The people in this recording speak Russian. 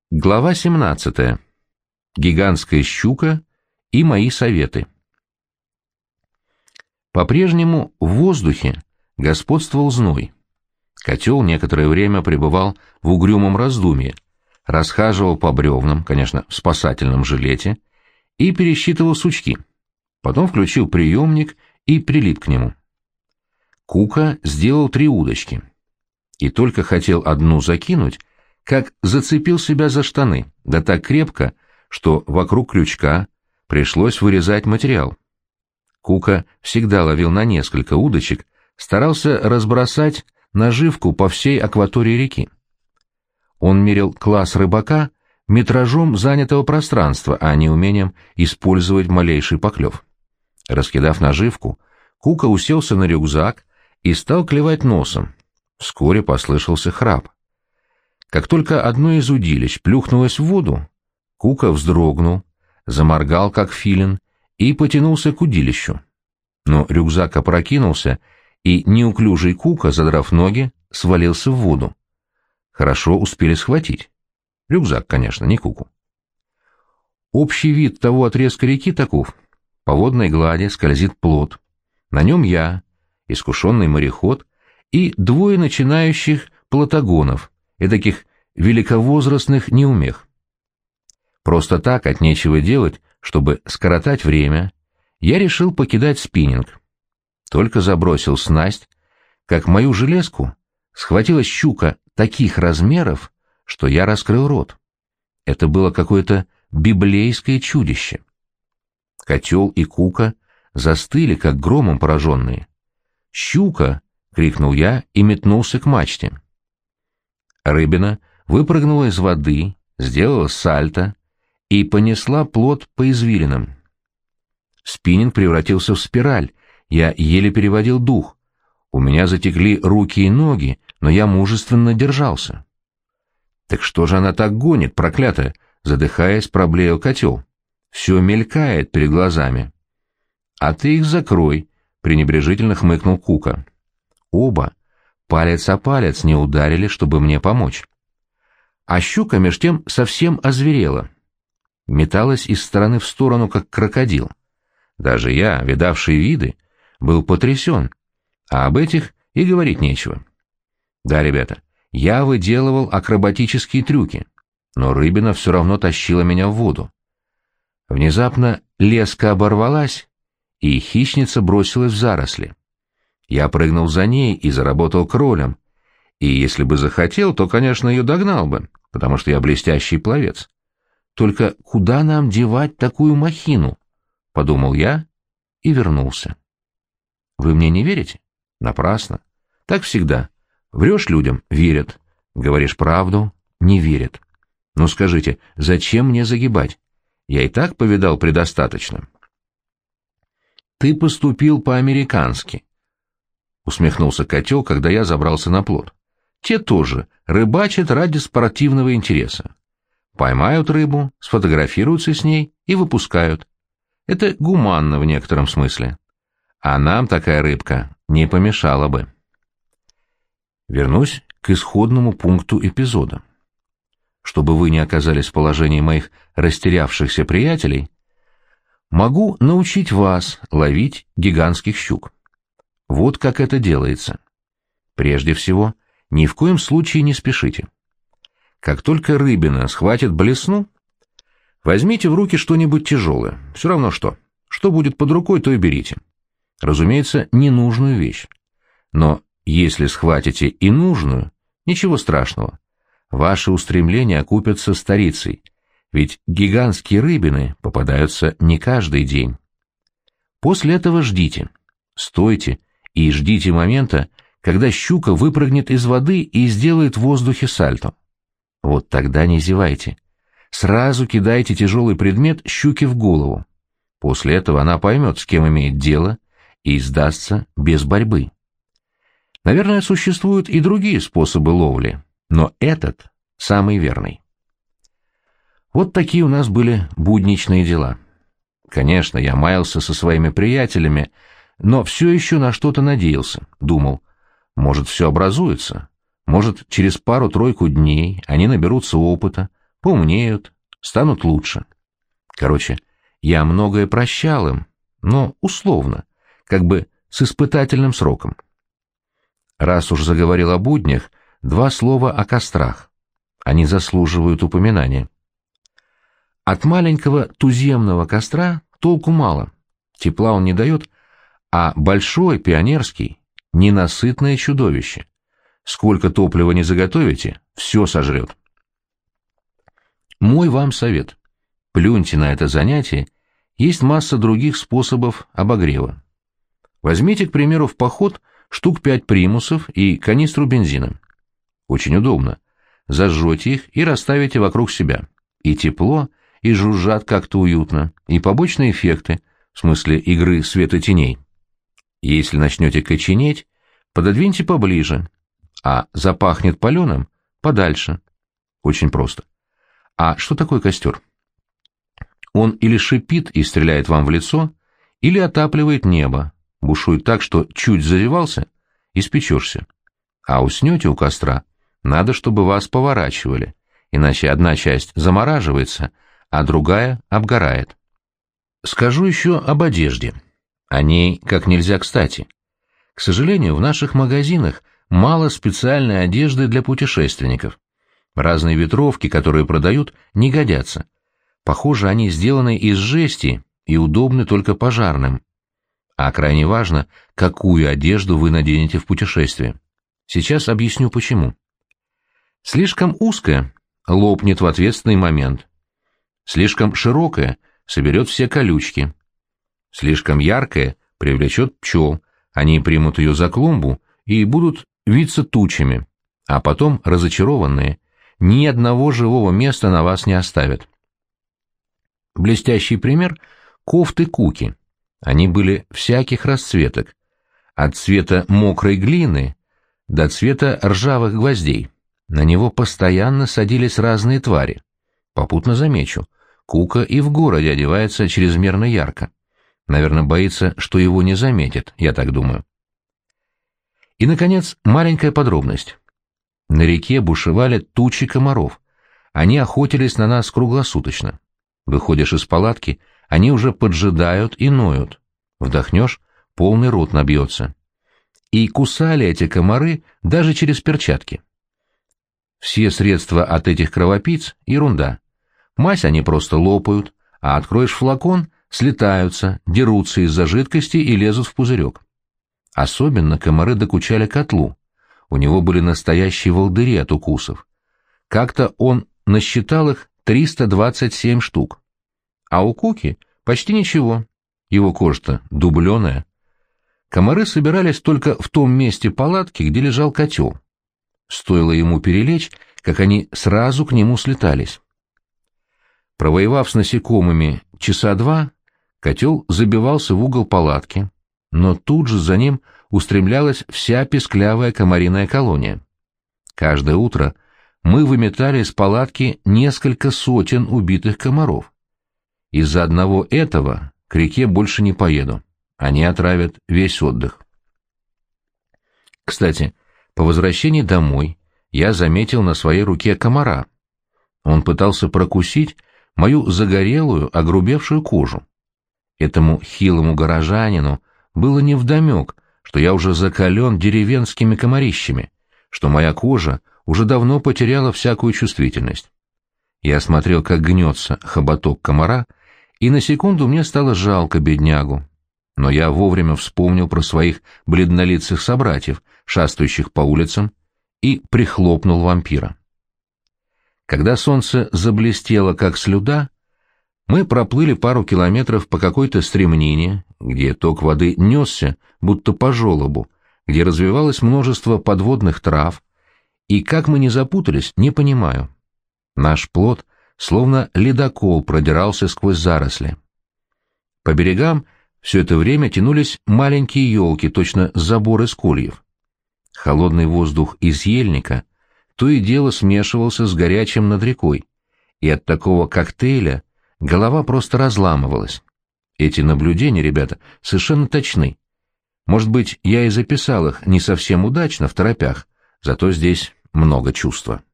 Глава 17. Гигантская щука и мои советы. По-прежнему в воздухе господствовал зной. Котел некоторое время пребывал в угрюмом раздумье, расхаживал по бревнам, конечно, в спасательном жилете, и пересчитывал сучки. Потом включил приемник и прилип к нему. Кука сделал 3 удочки. И только хотел одну закинуть, как зацепил себя за штаны, да так крепко, что вокруг крючка пришлось вырезать материал. Кука всегда ловил на несколько удочек, старался разбросать наживку по всей акватории реки. Он мерил класс рыбака метражом занятого пространства, а не умением использовать малейший поклев. Раскидав наживку, Кука уселся на рюкзак и стал клевать носом. Вскоре послышался храп. Как только одно из удилищ плюхнулось в воду, Кука вздрогнул, заморгал, как филин, и потянулся к удилищу. Но рюкзак опрокинулся, и неуклюжий Кука, задрав ноги, свалился в воду. Хорошо успели схватить. Рюкзак, конечно, не Куку. Общий вид того отрезка реки таков. По водной глади скользит плот. На нем я, искушенный мореход, и 2 начинающих плотогонов, эдаких великовозрастных неумех. Просто так, от нечего делать, чтобы скоротать время, я решил покидать спиннинг. Только забросил снасть, как мою железку схватила щука таких размеров, что я раскрыл рот. Это было какое-то библейское чудище. Котел и Кука застыли, как громом пораженные. «Щука!» — крикнул я и метнулся к мачте. Рыбина выпрыгнула из воды, сделала сальто и понесла плот по извилинам. Спиннинг превратился в спираль, я еле переводил дух. У меня затекли руки и ноги, но я мужественно держался. «Так что же она так гонит, проклятая?» — задыхаясь, проблеял котел. «Все мелькает перед глазами». «А ты их закрой», — пренебрежительно хмыкнул Кука. Оба палец о палец не ударили, чтобы мне помочь. А щука меж тем совсем озверела. Металась из стороны в сторону, как крокодил. Даже я, видавший виды, был потрясен, а об этих и говорить нечего. Да, ребята, я выделывал акробатические трюки, но рыбина все равно тащила меня в воду. Внезапно леска оборвалась, и хищница бросилась в заросли. Я прыгнул за ней и заработал кролем, и если бы захотел, то, конечно, ее догнал бы, потому что я блестящий пловец. Только куда нам девать такую махину? — подумал я и вернулся. Вы мне не верите? Напрасно. Так всегда. Врешь людям — верят. Говоришь правду — не верят. Ну скажите, зачем мне загибать? Я и так повидал предостаточно. Ты поступил по-американски, — усмехнулся котел, когда я забрался на плот. Те тоже рыбачат ради спортивного интереса. Поймают рыбу, сфотографируются с ней и выпускают. Это гуманно в некотором смысле. А нам такая рыбка не помешала бы. Вернусь к исходному пункту эпизода. Чтобы вы не оказались в положении моих растерявшихся приятелей, могу научить вас ловить гигантских щук. Вот как это делается. Прежде всего, ни в коем случае не спешите. Как только рыбина схватит блесну, возьмите в руки что-нибудь тяжелое, все равно что. Что будет под рукой, то и берите. Разумеется, ненужную вещь. Но если схватите и нужную, ничего страшного. Ваши устремления окупятся старицей, ведь гигантские рыбины попадаются не каждый день. После этого ждите, стойте и ждите момента, когда щука выпрыгнет из воды и сделает в воздухе сальто. Вот тогда не зевайте. Сразу кидайте тяжелый предмет щуке в голову. После этого она поймет, с кем имеет дело, и сдастся без борьбы. Наверное, существуют и другие способы ловли, но этот самый верный. Вот такие у нас были будничные дела. Конечно, я маялся со своими приятелями, но все еще на что-то надеялся, думал, может, все образуется, может, через пару-тройку дней они наберутся опыта, поумнеют, станут лучше. Короче, я многое прощал им, но условно, как бы с испытательным сроком. Раз уж заговорил о буднях, 2 слова о кострах. Они заслуживают упоминания. От маленького туземного костра толку мало, тепла он не дает, а большой, пионерский, ненасытное чудовище. Сколько топлива не заготовите, все сожрет. Мой вам совет. Плюньте на это занятие, есть масса других способов обогрева. Возьмите, к примеру, в поход штук 5 примусов и канистру бензина. Очень удобно. Зажжете их и расставите вокруг себя. И тепло, и жужжат как-то уютно, и побочные эффекты, в смысле игры света-теней. Если начнете коченеть, пододвиньте поближе, а запахнет паленым — подальше. Очень просто. А что такое костер? Он или шипит и стреляет вам в лицо, или отапливает небо, бушует так, что чуть заревался — испечешься. А уснете у костра, надо, чтобы вас поворачивали, иначе одна часть замораживается, а другая обгорает. Скажу еще об одежде. О ней как нельзя кстати. К сожалению, в наших магазинах мало специальной одежды для путешественников. Разные ветровки, которые продают, не годятся. Похоже, они сделаны из жести и удобны только пожарным. А крайне важно, какую одежду вы наденете в путешествие. Сейчас объясню почему. Слишком узкая — лопнет в ответственный момент. Слишком широкая — соберет все колючки. Слишком яркая — привлечет пчел, они примут ее за клумбу и будут виться тучами, а потом, разочарованные, ни одного живого места на вас не оставят. Блестящий пример — кофты Куки. Они были всяких расцветок, от цвета мокрой глины до цвета ржавых гвоздей. На него постоянно садились разные твари. Попутно замечу, Кука и в городе одевается чрезмерно ярко. Наверное, боится, что его не заметят, я так думаю. И, наконец, маленькая подробность. На реке бушевали тучи комаров. Они охотились на нас круглосуточно. Выходишь из палатки, они уже поджидают и ноют. Вдохнешь — полный рот набьется. И кусали эти комары даже через перчатки. Все средства от этих кровопийц — ерунда. Мазь они просто лопают, а откроешь флакон — слетаются, дерутся из-за жидкости и лезут в пузырек. Особенно комары докучали котлу. У него были настоящие волдыри от укусов. Как-то он насчитал их 327 штук. А у Куки почти ничего. Его кожа-то дубленая. Комары собирались только в том месте палатки, где лежал котел. Стоило ему перелечь, как они сразу к нему слетались. Провоевав с насекомыми часа 2, котел забивался в угол палатки, но тут же за ним устремлялась вся песклявая комариная колония. Каждое утро мы выметали из палатки несколько сотен убитых комаров. Из-за одного этого к реке больше не поеду. Они отравят весь отдых. Кстати, по возвращении домой я заметил на своей руке комара. Он пытался прокусить мою загорелую, огрубевшую кожу. Этому хилому горожанину было невдомек, что я уже закален деревенскими комарищами, что моя кожа уже давно потеряла всякую чувствительность. Я смотрел, как гнется хоботок комара, и на секунду мне стало жалко беднягу. Но я вовремя вспомнил про своих бледнолицых собратьев, шастающих по улицам, и прихлопнул вампира. Когда солнце заблестело, как слюда, мы проплыли пару километров по какой-то стремнине, где ток воды несся, будто по желобу, где развивалось множество подводных трав, и как мы не запутались, не понимаю. Наш плот, словно ледокол, продирался сквозь заросли. По берегам все это время тянулись маленькие елки, точно забор из кольев. Холодный воздух из ельника то и дело смешивался с горячим над рекой, и от такого коктейля голова просто разламывалась. Эти наблюдения, ребята, совершенно точны. Может быть, я и записал их не совсем удачно, второпях, зато здесь много чувства.